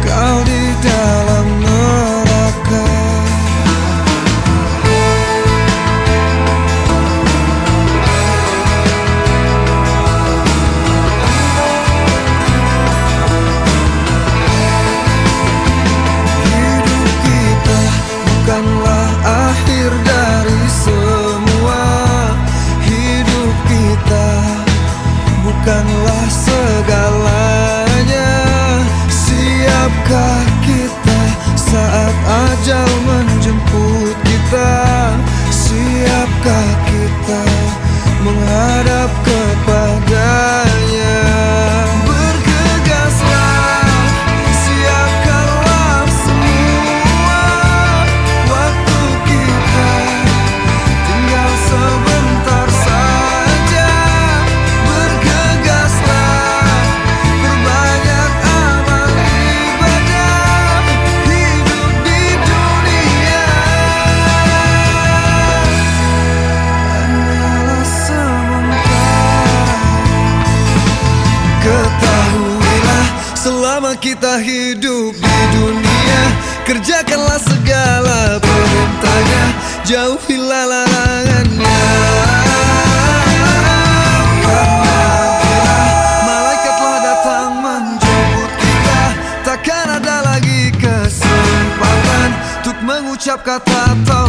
kau di dalam neraka. Hidup kita bukanlah akhir dari semua. Hidup kita bukanlah segalanya. Siapkah kita saat ajal menjemput kita? Siapkah kita menghadap kepadanya? Bergegaslah, siapkanlah semua. Waktu kita tinggal sebentar saja. Bergegaslah, perbanyak amal ibadah. Hidup di dunia hanyalah sementara. Ketahuilah, selama kita hidup di dunia, kerjakanlah segala perintahnya, jauhilah larangannya. Karena bila malaikatlah datang menjemput kita, takkan ada lagi kesempatan untuk mengucap kata